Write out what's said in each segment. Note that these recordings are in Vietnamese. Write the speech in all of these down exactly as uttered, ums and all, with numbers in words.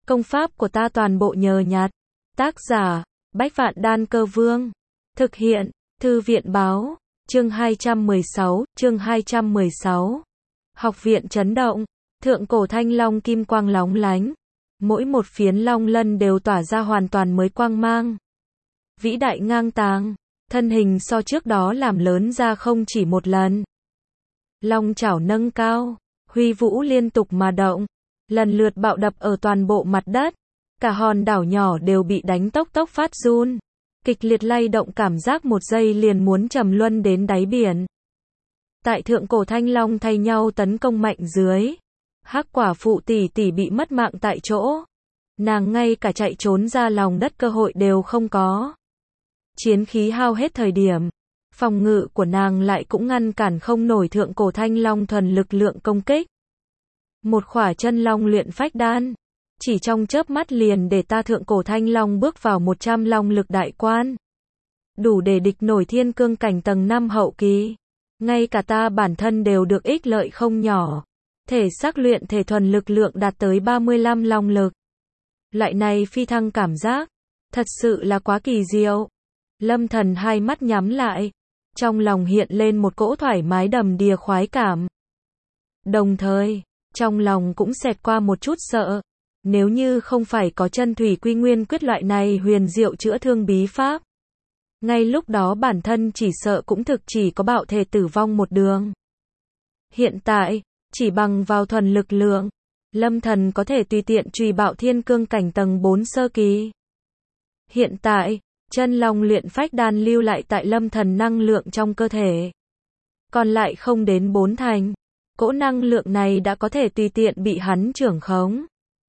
Công pháp của ta toàn bộ nhờ nhặt. Tác giả, Bách Vạn Đan Cơ Vương. Thực hiện, Thư viện Báo. Chương hai trăm mười sáu, chương hai trăm mười sáu. Học viện chấn động. Thượng cổ thanh long kim quang lóng lánh. Mỗi một phiến long lân đều tỏa ra hoàn toàn mới quang mang. Vĩ đại ngang tàng. Thân hình so trước đó làm lớn ra không chỉ một lần. Long chảo nâng cao. Huy vũ liên tục mà động. Lần lượt bạo đập ở toàn bộ mặt đất. Cả hòn đảo nhỏ đều bị đánh tốc tốc phát run. Kịch liệt lay động, cảm giác một giây liền muốn trầm luân đến đáy biển. Tại thượng cổ thanh long thay nhau tấn công mạnh dưới. Hắc quả phụ tỷ tỷ bị mất mạng tại chỗ. Nàng ngay cả chạy trốn ra lòng đất cơ hội đều không có. Chiến khí hao hết thời điểm. Phòng ngự của nàng lại cũng ngăn cản không nổi thượng cổ thanh long thuần lực lượng công kích. Một khỏa chân long luyện phách đan. Chỉ trong chớp mắt liền để ta thượng cổ thanh long bước vào một trăm long lực đại quan. Đủ để địch nổi thiên cương cảnh tầng năm hậu kỳ. Ngay cả ta bản thân đều được ích lợi không nhỏ. Thể xác luyện thể thuần lực lượng đạt tới ba mươi lăm long lực. Loại này phi thăng cảm giác. Thật sự là quá kỳ diệu. Lâm Thần hai mắt nhắm lại. Trong lòng hiện lên một cỗ thoải mái đầm đìa khoái cảm. Đồng thời, trong lòng cũng xẹt qua một chút sợ. Nếu như không phải có chân thủy quy nguyên quyết loại này huyền diệu chữa thương bí pháp. Ngay lúc đó bản thân chỉ sợ cũng thực chỉ có bạo thể tử vong một đường. Hiện tại, chỉ bằng vào thuần lực lượng, Lâm Thần có thể tùy tiện truy bạo thiên cương cảnh tầng bốn sơ kỳ. Hiện tại, chân long luyện phách đan lưu lại tại Lâm Thần năng lượng trong cơ thể. Còn lại không đến bốn thành. Cỗ năng lượng này đã có thể tùy tiện bị hắn trưởng khống.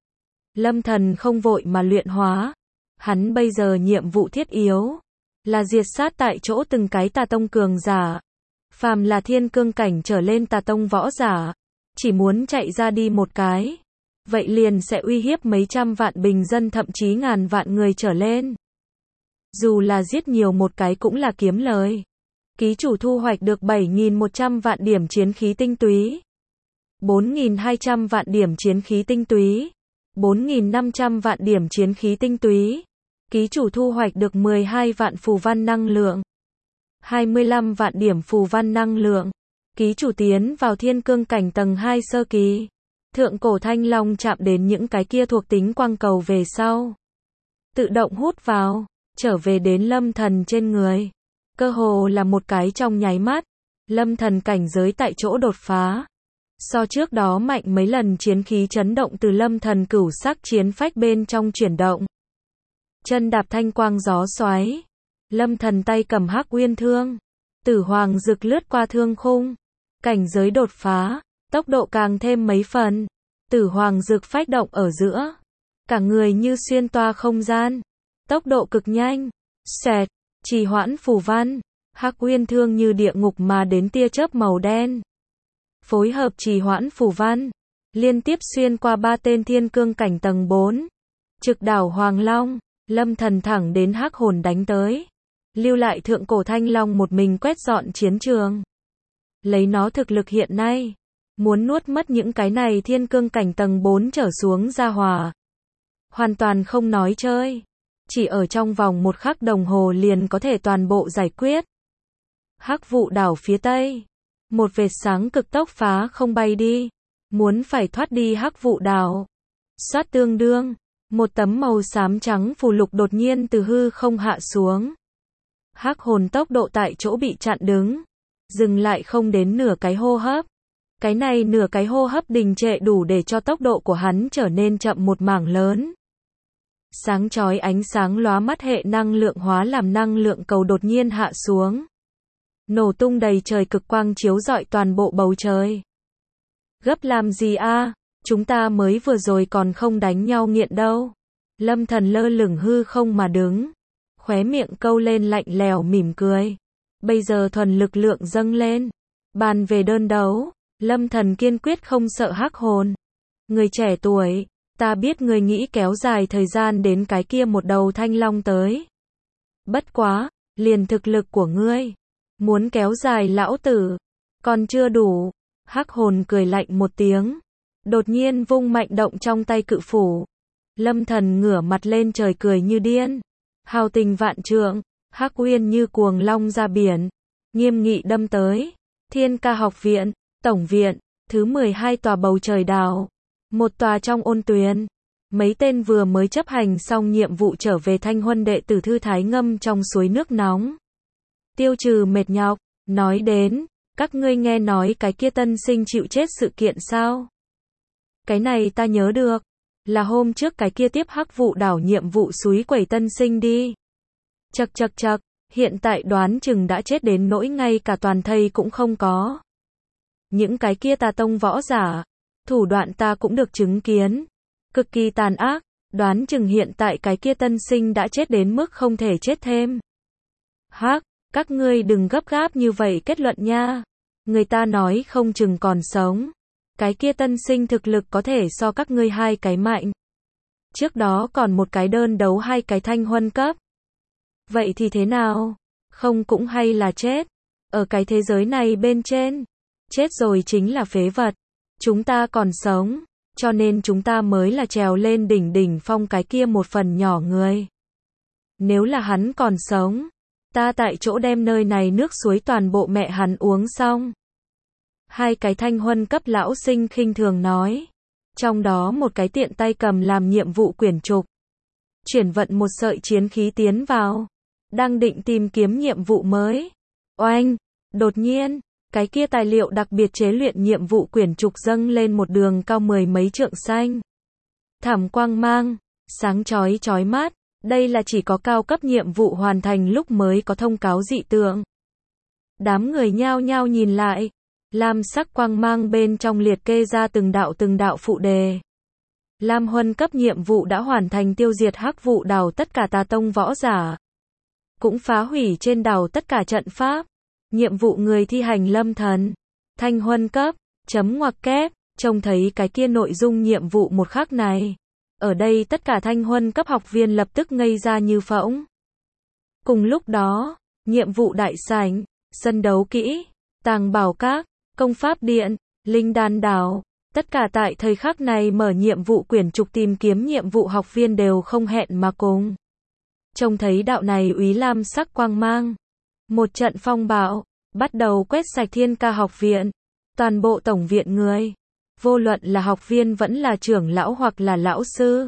Lâm Thần không vội mà luyện hóa. Hắn bây giờ nhiệm vụ thiết yếu là diệt sát tại chỗ từng cái tà tông cường giả. Phàm là thiên cương cảnh trở lên tà tông võ giả, chỉ muốn chạy ra đi một cái, vậy liền sẽ uy hiếp mấy trăm vạn bình dân, thậm chí ngàn vạn người trở lên. Dù là giết nhiều một cái cũng là kiếm lời. Ký chủ thu hoạch được bảy nghìn một trăm vạn điểm chiến khí tinh túy, bốn nghìn hai trăm vạn điểm chiến khí tinh túy, bốn nghìn năm trăm vạn điểm chiến khí tinh túy. Ký chủ thu hoạch được mười hai vạn phù văn năng lượng, hai mươi lăm vạn điểm phù văn năng lượng. Ký chủ tiến vào thiên cương cảnh tầng hai sơ kỳ. Thượng cổ thanh long chạm đến những cái kia thuộc tính quang cầu về sau, tự động hút vào, trở về đến Lâm Thần trên người. Cơ hồ là một cái trong nháy mắt, Lâm Thần cảnh giới tại chỗ đột phá. So trước đó mạnh mấy lần, chiến khí chấn động từ Lâm Thần cửu sắc chiến phách bên trong chuyển động. Chân đạp thanh quang gió xoáy. Lâm Thần tay cầm hắc uyên thương. Tử hoàng rực lướt qua thương khung. Cảnh giới đột phá, tốc độ càng thêm mấy phần. Tử hoàng rực phách động ở giữa. Cả người như xuyên toa không gian. Tốc độ cực nhanh. Xẹt, trì hoãn phù văn. Hắc uyên thương như địa ngục mà đến tia chớp màu đen. Phối hợp trì hoãn phù văn. Liên tiếp xuyên qua ba tên thiên cương cảnh tầng bốn. Trực đảo Hoàng Long. Lâm Thần thẳng đến hắc hồn đánh tới. Lưu lại thượng cổ thanh long một mình quét dọn chiến trường. Lấy nó thực lực hiện nay, muốn nuốt mất những cái này thiên cương cảnh tầng bốn trở xuống ra hỏa, hoàn toàn không nói chơi. Chỉ ở trong vòng một khắc đồng hồ liền có thể toàn bộ giải quyết. Hắc vụ đảo phía tây. Một vệt sáng cực tốc phá không bay đi. Muốn phải thoát đi hắc vụ đảo. Xoát tương đương. Một tấm màu xám trắng phù lục đột nhiên từ hư không hạ xuống. Hắc hồn tốc độ tại chỗ bị chặn đứng. Dừng lại không đến nửa cái hô hấp. Cái này nửa cái hô hấp đình trệ đủ để cho tốc độ của hắn trở nên chậm một mảng lớn. Sáng chói ánh sáng lóa mắt hệ năng lượng hóa làm năng lượng cầu đột nhiên hạ xuống. Nổ tung đầy trời, cực quang chiếu rọi toàn bộ bầu trời. Gấp làm gì a? Chúng ta mới vừa rồi còn không đánh nhau nghiện đâu. Lâm Thần lơ lửng hư không mà đứng. Khóe miệng câu lên lạnh lèo mỉm cười. Bây giờ thuần lực lượng dâng lên. Bàn về đơn đấu, Lâm Thần kiên quyết không sợ hắc hồn. Người trẻ tuổi, ta biết người nghĩ kéo dài thời gian đến cái kia một đầu thanh long tới. Bất quá, liền thực lực của ngươi, muốn kéo dài lão tử, còn chưa đủ. Hắc hồn cười lạnh một tiếng. Đột nhiên vung mạnh động trong tay cự phủ. Lâm Thần ngửa mặt lên trời cười như điên. Hào tình vạn trượng, hắc uyên như cuồng long ra biển, nghiêm nghị đâm tới. Thiên Ca học viện, tổng viện, thứ mười hai tòa bầu trời đảo. Một tòa trong ôn tuyền. Mấy tên vừa mới chấp hành xong nhiệm vụ trở về thanh huân đệ tử thư thái ngâm trong suối nước nóng. Tiêu trừ mệt nhọc, nói đến, các ngươi nghe nói cái kia tân sinh chịu chết sự kiện sao? Cái này ta nhớ được, là hôm trước cái kia tiếp hắc vụ đảo nhiệm vụ suối quẩy tân sinh đi. Chậc chậc chậc, hiện tại đoán chừng đã chết đến nỗi ngay cả toàn thây cũng không có. Những cái kia tà tông võ giả, thủ đoạn ta cũng được chứng kiến, cực kỳ tàn ác, đoán chừng hiện tại cái kia tân sinh đã chết đến mức không thể chết thêm. Hắc, các ngươi đừng gấp gáp như vậy kết luận nha. Người ta nói không chừng còn sống. Cái kia tân sinh thực lực có thể so các ngươi hai cái mạnh. Trước đó còn một cái đơn đấu hai cái thanh huân cấp. Vậy thì thế nào? Không cũng hay là chết. Ở cái thế giới này bên trên, chết rồi chính là phế vật. Chúng ta còn sống, cho nên chúng ta mới là trèo lên đỉnh đỉnh phong cái kia một phần nhỏ người. Nếu là hắn còn sống, ta tại chỗ đem nơi này nước suối toàn bộ mẹ hắn uống xong. Hai cái thanh huân cấp lão sinh khinh thường nói. Trong đó một cái tiện tay cầm làm nhiệm vụ quyển trục. Chuyển vận một sợi chiến khí tiến vào. Đang định tìm kiếm nhiệm vụ mới. Oanh! Đột nhiên, cái kia tài liệu đặc biệt chế luyện nhiệm vụ quyển trục dâng lên một đường cao mười mấy trượng xanh. Thảm quang mang, sáng chói chói mắt. Đây là chỉ có cao cấp nhiệm vụ hoàn thành lúc mới có thông cáo dị tượng. Đám người nhao nhao nhìn lại. Lam sắc quang mang bên trong liệt kê ra từng đạo từng đạo phụ đề. Lam huân cấp nhiệm vụ đã hoàn thành tiêu diệt hắc vụ đảo tất cả tà tông võ giả. Cũng phá hủy trên đảo tất cả trận pháp. Nhiệm vụ người thi hành Lâm Thần. Thanh huân cấp, chấm ngoặc kép, trông thấy cái kia nội dung nhiệm vụ một khắc này. Ở đây tất cả thanh huân cấp học viên lập tức ngây ra như phỗng. Cùng lúc đó, nhiệm vụ đại sảnh, sân đấu kỹ, tàng bảo các, công pháp điện, linh đan đảo, tất cả tại thời khắc này mở nhiệm vụ quyển trục tìm kiếm nhiệm vụ học viên đều không hẹn mà cùng. Trông thấy đạo này úy lam sắc quang mang. Một trận phong bạo, bắt đầu quét sạch Thiên Ca học viện, toàn bộ tổng viện người. Vô luận là học viên vẫn là trưởng lão hoặc là lão sư.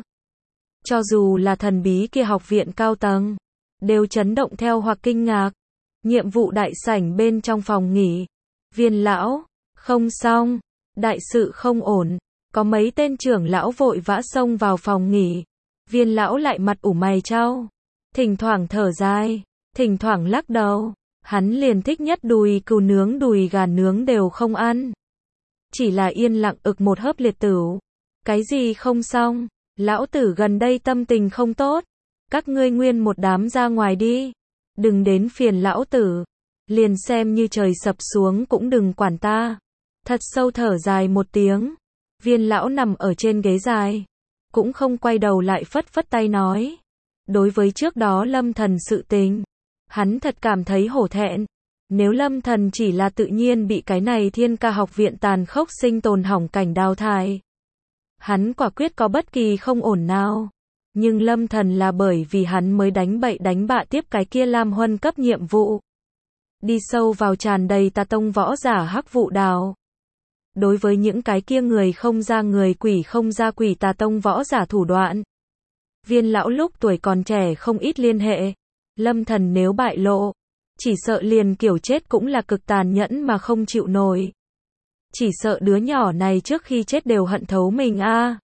Cho dù là thần bí kia học viện cao tầng, đều chấn động theo hoặc kinh ngạc. Nhiệm vụ đại sảnh bên trong phòng nghỉ. Viên lão, không xong, đại sự không ổn. Có mấy tên trưởng lão vội vã xông vào phòng nghỉ. Viên lão lại mặt ủ mày chau, thỉnh thoảng thở dài, thỉnh thoảng lắc đầu. Hắn liền thích nhất đùi cừu nướng đùi gà nướng đều không ăn. Chỉ là yên lặng ực một hớp liệt tửu. Cái gì không xong? Lão tử gần đây tâm tình không tốt. Các ngươi nguyên một đám ra ngoài đi. Đừng đến phiền lão tử. Liền xem như trời sập xuống cũng đừng quản ta. Thật sâu thở dài một tiếng. Viên lão nằm ở trên ghế dài. Cũng không quay đầu lại phất phất tay nói. Đối với trước đó Lâm Thần sự tình, hắn thật cảm thấy hổ thẹn. Nếu Lâm Thần chỉ là tự nhiên bị cái này Thiên Ca học viện tàn khốc sinh tồn hỏng cảnh đào thải, hắn quả quyết có bất kỳ không ổn nào. Nhưng Lâm Thần là bởi vì hắn mới đánh bậy đánh bạ tiếp cái kia Lam huân cấp nhiệm vụ. Đi sâu vào tràn đầy tà tông võ giả hắc vụ đào. Đối với những cái kia người không ra người quỷ không ra quỷ tà tông võ giả thủ đoạn. Viên lão lúc tuổi còn trẻ không ít liên hệ. Lâm Thần nếu bại lộ, chỉ sợ liền kiểu chết cũng là cực tàn nhẫn mà không chịu nổi. Chỉ sợ đứa nhỏ này trước khi chết đều hận thấu mình a. À.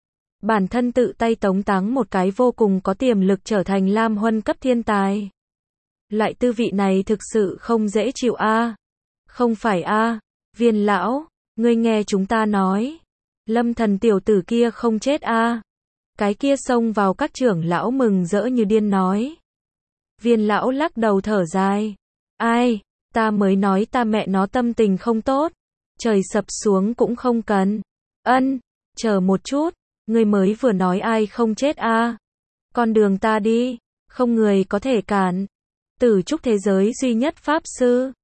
Bản thân tự tay tống táng một cái vô cùng có tiềm lực trở thành Lam huân cấp thiên tài. Loại tư vị này thực sự không dễ chịu a. À. Không phải a, à. Viên lão, ngươi nghe chúng ta nói. Lâm Thần tiểu tử kia không chết a. À. Cái kia xông vào các trưởng lão mừng rỡ như điên nói. Viên lão lắc đầu thở dài. Ai, ta mới nói ta mẹ nó tâm tình không tốt. Trời sập xuống cũng không cần. Ân, chờ một chút, ngươi mới vừa nói ai không chết a? À? Con đường ta đi, không người có thể cản. Tử trúc thế giới duy nhất pháp sư.